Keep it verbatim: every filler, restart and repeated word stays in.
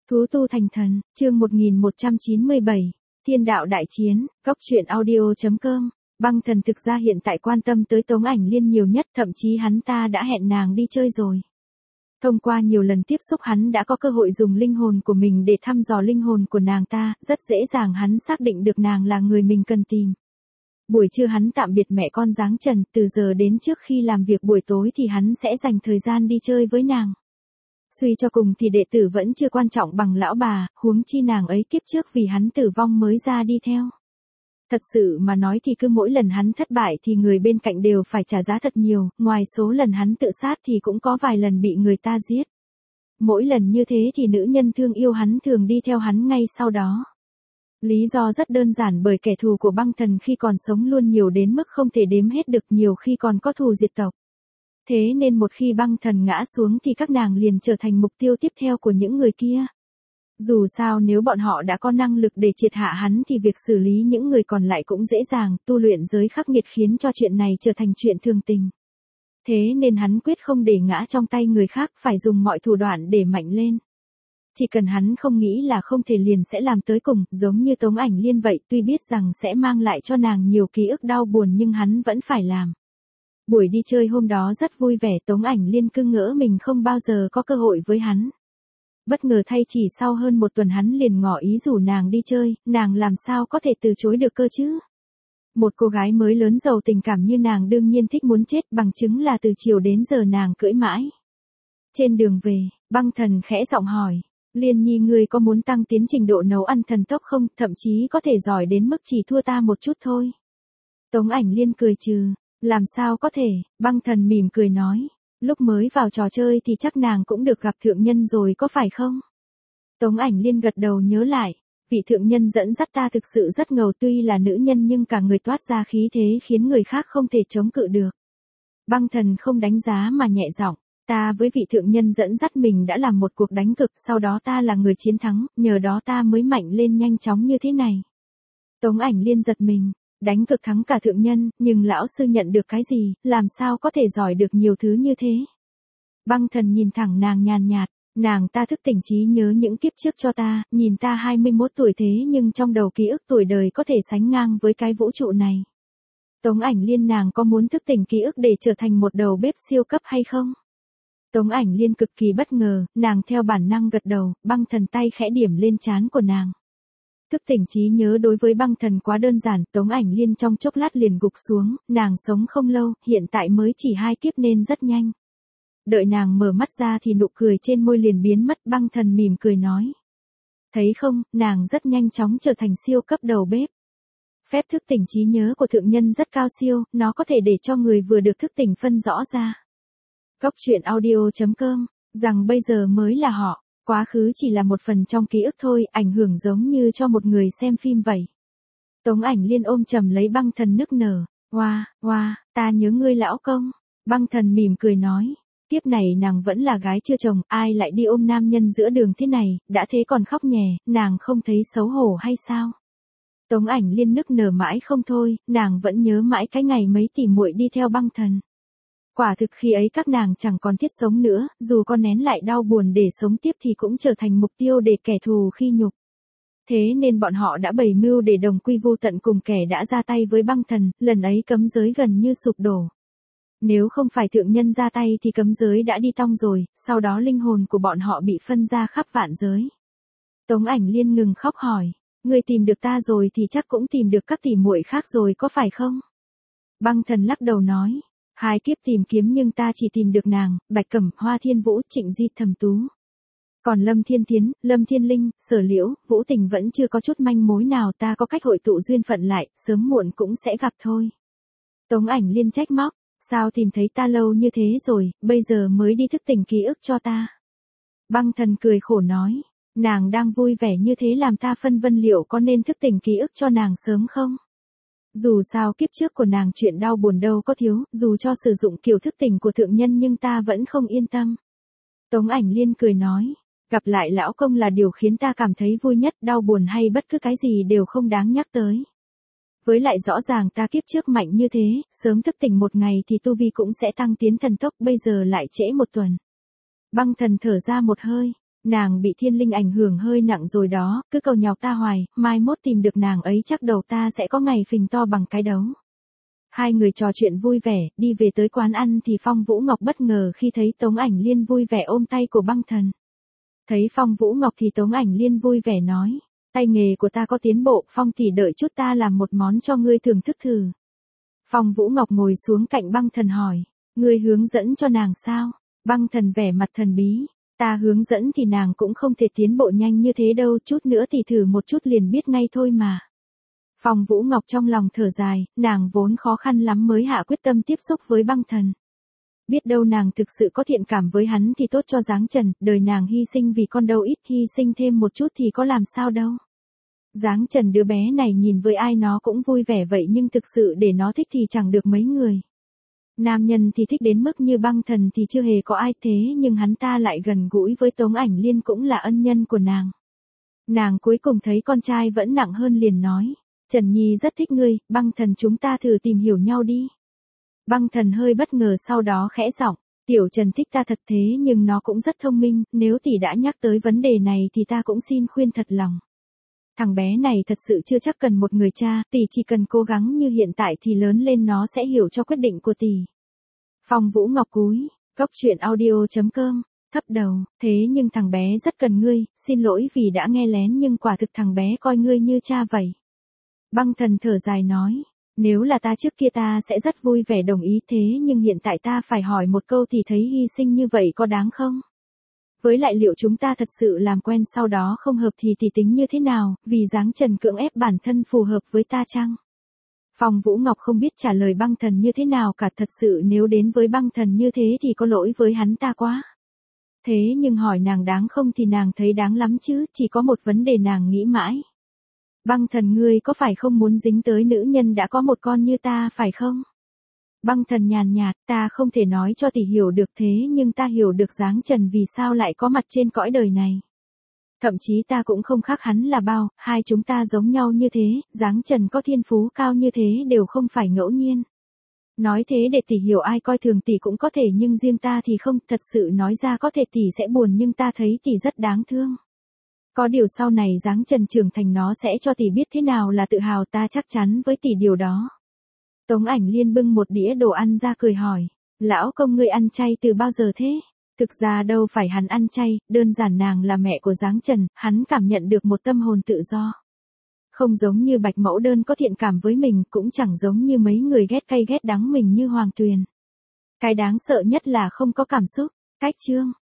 Thú tu thành thần, chương một nghìn một trăm chín mươi bảy, Thiên đạo đại chiến, góc truyện audio.com. Băng thần thực ra hiện tại quan tâm tới Tống Ảnh Liên nhiều nhất, thậm chí hắn ta đã hẹn nàng đi chơi rồi. Thông qua nhiều lần tiếp xúc hắn đã có cơ hội dùng linh hồn của mình để thăm dò linh hồn của nàng ta, rất dễ dàng hắn xác định được nàng là người mình cần tìm. Buổi trưa hắn tạm biệt mẹ con dáng trần, từ giờ đến trước khi làm việc buổi tối thì hắn sẽ dành thời gian đi chơi với nàng. Suy cho cùng thì đệ tử vẫn chưa quan trọng bằng lão bà, huống chi nàng ấy kiếp trước vì hắn tử vong mới ra đi theo. Thật sự mà nói thì cứ mỗi lần hắn thất bại thì người bên cạnh đều phải trả giá thật nhiều, ngoài số lần hắn tự sát thì cũng có vài lần bị người ta giết. Mỗi lần như thế thì nữ nhân thương yêu hắn thường đi theo hắn ngay sau đó. Lý do rất đơn giản, bởi kẻ thù của băng thần khi còn sống luôn nhiều đến mức không thể đếm hết được, nhiều khi còn có thù diệt tộc. Thế nên một khi băng thần ngã xuống thì các nàng liền trở thành mục tiêu tiếp theo của những người kia. Dù sao nếu bọn họ đã có năng lực để triệt hạ hắn thì việc xử lý những người còn lại cũng dễ dàng, tu luyện giới khắc nghiệt khiến cho chuyện này trở thành chuyện thường tình. Thế nên hắn quyết không để ngã trong tay người khác, phải dùng mọi thủ đoạn để mạnh lên. Chỉ cần hắn không nghĩ là không thể liền sẽ làm tới cùng, giống như Tống Ảnh Liên vậy, tuy biết rằng sẽ mang lại cho nàng nhiều ký ức đau buồn nhưng hắn vẫn phải làm. Buổi đi chơi hôm đó rất vui vẻ, Tống Ảnh Liên cứ ngỡ mình không bao giờ có cơ hội với hắn. Bất ngờ thay chỉ sau hơn một tuần hắn liền ngỏ ý rủ nàng đi chơi, nàng làm sao có thể từ chối được cơ chứ. Một cô gái mới lớn giàu tình cảm như nàng đương nhiên thích muốn chết, bằng chứng là từ chiều đến giờ nàng cưỡi mãi. Trên đường về, băng thần khẽ giọng hỏi, Liên Nhi ngươi có muốn tăng tiến trình độ nấu ăn thần tốc không, thậm chí có thể giỏi đến mức chỉ thua ta một chút thôi. Tống Ảnh Liên cười trừ, làm sao có thể, băng thần mỉm cười nói, lúc mới vào trò chơi thì chắc nàng cũng được gặp thượng nhân rồi có phải không? Tống Ảnh Liên gật đầu nhớ lại, vị thượng nhân dẫn dắt ta thực sự rất ngầu, tuy là nữ nhân nhưng cả người toát ra khí thế khiến người khác không thể chống cự được. Băng thần không đánh giá mà nhẹ giọng, ta với vị thượng nhân dẫn dắt mình đã làm một cuộc đánh cực, sau đó ta là người chiến thắng, nhờ đó ta mới mạnh lên nhanh chóng như thế này. Tống Ảnh Liên giật mình. Đánh cực thắng cả thượng nhân, nhưng lão sư nhận được cái gì, làm sao có thể giỏi được nhiều thứ như thế? Băng thần nhìn thẳng nàng nhàn nhạt, nàng ta thức tỉnh trí nhớ những kiếp trước cho ta, nhìn ta hai mươi mốt tuổi thế nhưng trong đầu ký ức tuổi đời có thể sánh ngang với cái vũ trụ này. Tống Ảnh Liên, nàng có muốn thức tỉnh ký ức để trở thành một đầu bếp siêu cấp hay không? Tống Ảnh Liên cực kỳ bất ngờ, nàng theo bản năng gật đầu, băng thần tay khẽ điểm lên trán của nàng. Thức tỉnh trí nhớ đối với băng thần quá đơn giản, Tống Ảnh Liên trong chốc lát liền gục xuống, nàng sống không lâu, hiện tại mới chỉ hai kiếp nên rất nhanh. Đợi nàng mở mắt ra thì nụ cười trên môi liền biến mất, băng thần mỉm cười nói. Thấy không, nàng rất nhanh chóng trở thành siêu cấp đầu bếp. Phép thức tỉnh trí nhớ của thượng nhân rất cao siêu, nó có thể để cho người vừa được thức tỉnh phân rõ ra. Góc truyện audio.com, rằng bây giờ mới là họ. Quá khứ chỉ là một phần trong ký ức thôi, ảnh hưởng giống như cho một người xem phim vậy. Tống Ảnh Liên ôm chầm lấy băng thần nức nở, oa, oa, ta nhớ ngươi lão công. Băng thần mỉm cười nói, tiếp này nàng vẫn là gái chưa chồng, ai lại đi ôm nam nhân giữa đường thế này, đã thế còn khóc nhè, nàng không thấy xấu hổ hay sao? Tống Ảnh Liên nức nở mãi không thôi, nàng vẫn nhớ mãi cái ngày mấy tỷ muội đi theo băng thần. Quả thực khi ấy các nàng chẳng còn thiết sống nữa, dù có nén lại đau buồn để sống tiếp thì cũng trở thành mục tiêu để kẻ thù khi nhục. Thế nên bọn họ đã bày mưu để đồng quy vu tận cùng kẻ đã ra tay với băng thần, lần ấy cấm giới gần như sụp đổ. Nếu không phải thượng nhân ra tay thì cấm giới đã đi tong rồi, sau đó linh hồn của bọn họ bị phân ra khắp vạn giới. Tống Ảnh Liên ngừng khóc hỏi, ngươi tìm được ta rồi thì chắc cũng tìm được các tỷ muội khác rồi có phải không? Băng thần lắc đầu nói. Hai kiếp tìm kiếm nhưng ta chỉ tìm được nàng, Bạch Cẩm, Hoa Thiên Vũ, Trịnh Di Thẩm Tú. Còn Lâm Thiên Tiến, Lâm Thiên Linh, Sở Liễu, Vũ Tình vẫn chưa có chút manh mối nào, ta có cách hội tụ duyên phận lại, sớm muộn cũng sẽ gặp thôi. Tống Ảnh Liên trách móc, sao tìm thấy ta lâu như thế rồi, bây giờ mới đi thức tỉnh ký ức cho ta. Băng thần cười khổ nói, nàng đang vui vẻ như thế làm ta phân vân liệu có nên thức tỉnh ký ức cho nàng sớm không? Dù sao kiếp trước của nàng chuyện đau buồn đâu có thiếu, dù cho sử dụng kiểu thức tỉnh của thượng nhân nhưng ta vẫn không yên tâm. Tống Ảnh Liên cười nói, gặp lại lão công là điều khiến ta cảm thấy vui nhất, đau buồn hay bất cứ cái gì đều không đáng nhắc tới. Với lại rõ ràng ta kiếp trước mạnh như thế, sớm thức tỉnh một ngày thì tu vi cũng sẽ tăng tiến thần tốc, bây giờ lại trễ một tuần. Băng thần thở ra một hơi, Nàng bị thiên linh ảnh hưởng hơi nặng rồi đó, cứ cầu nhọc ta hoài, mai mốt tìm được nàng ấy chắc đầu ta sẽ có ngày phình to bằng cái đấu. Hai người trò chuyện vui vẻ, đi về tới quán ăn thì Phong Vũ Ngọc bất ngờ khi thấy Tống Ảnh Liên vui vẻ ôm tay của băng thần. Thấy Phong Vũ Ngọc thì Tống Ảnh Liên vui vẻ nói, tay nghề của ta có tiến bộ, Phong tỷ đợi chút ta làm một món cho ngươi thưởng thức thử. Phong Vũ Ngọc ngồi xuống cạnh băng thần hỏi, ngươi hướng dẫn cho nàng sao? Băng thần vẻ mặt thần bí, ta hướng dẫn thì nàng cũng không thể tiến bộ nhanh như thế đâu, chút nữa thì thử một chút liền biết ngay thôi mà. Phong Vũ Ngọc trong lòng thở dài, nàng vốn khó khăn lắm mới hạ quyết tâm tiếp xúc với băng thần. Biết đâu nàng thực sự có thiện cảm với hắn thì tốt cho Giáng Trần, đời nàng hy sinh vì con đâu ít, hy sinh thêm một chút thì có làm sao đâu. Giáng Trần đứa bé này nhìn với ai nó cũng vui vẻ vậy nhưng thực sự để nó thích thì chẳng được mấy người. Nam nhân thì thích đến mức như băng thần thì chưa hề có ai thế nhưng hắn ta lại gần gũi với Tống Ảnh Liên cũng là ân nhân của nàng. Nàng cuối cùng thấy con trai vẫn nặng hơn liền nói, Trần Nhi rất thích ngươi, băng thần chúng ta thử tìm hiểu nhau đi. Băng thần hơi bất ngờ sau đó khẽ giọng, tiểu Trần thích ta thật thế nhưng nó cũng rất thông minh, nếu tỷ đã nhắc tới vấn đề này thì ta cũng xin khuyên thật lòng. Thằng bé này thật sự chưa chắc cần một người cha, tỷ chỉ cần cố gắng như hiện tại thì lớn lên nó sẽ hiểu cho quyết định của tỷ. Phong Vũ Ngọc cúi, góc truyện audio chấm com, thấp đầu, thế nhưng thằng bé rất cần ngươi, xin lỗi vì đã nghe lén nhưng quả thực thằng bé coi ngươi như cha vậy. Băng thần thở dài nói, nếu là ta trước kia ta sẽ rất vui vẻ đồng ý thế nhưng hiện tại ta phải hỏi một câu thì thấy hy sinh như vậy có đáng không? Với lại liệu chúng ta thật sự làm quen sau đó không hợp thì tỷ tính như thế nào, vì Giáng Trần cưỡng ép bản thân phù hợp với ta chăng? Phong Vũ Ngọc không biết trả lời băng thần như thế nào cả, thật sự nếu đến với băng thần như thế thì có lỗi với hắn ta quá. Thế nhưng hỏi nàng đáng không thì nàng thấy đáng lắm chứ, chỉ có một vấn đề nàng nghĩ mãi. Băng thần ngươi có phải không muốn dính tới nữ nhân đã có một con như ta phải không? Băng thần nhàn nhạt, ta không thể nói cho tỷ hiểu được thế nhưng ta hiểu được Giáng Trần vì sao lại có mặt trên cõi đời này. Thậm chí ta cũng không khác hắn là bao, hai chúng ta giống nhau như thế, Giáng Trần có thiên phú cao như thế đều không phải ngẫu nhiên. Nói thế để tỷ hiểu ai coi thường tỷ cũng có thể nhưng riêng ta thì không, thật sự nói ra có thể tỷ sẽ buồn nhưng ta thấy tỷ rất đáng thương. Có điều sau này Giáng Trần trưởng thành nó sẽ cho tỷ biết thế nào là tự hào, ta chắc chắn với tỷ điều đó. Tống Ảnh Liên bưng một đĩa đồ ăn ra cười hỏi, lão công ngươi ăn chay từ bao giờ thế? Thực ra đâu phải hắn ăn chay, đơn giản nàng là mẹ của Giáng Trần, hắn cảm nhận được một tâm hồn tự do. Không giống như Bạch Mẫu Đơn có thiện cảm với mình, cũng chẳng giống như mấy người ghét cay ghét đắng mình như Hoàng Tuyền. Cái đáng sợ nhất là không có cảm xúc. Cách chương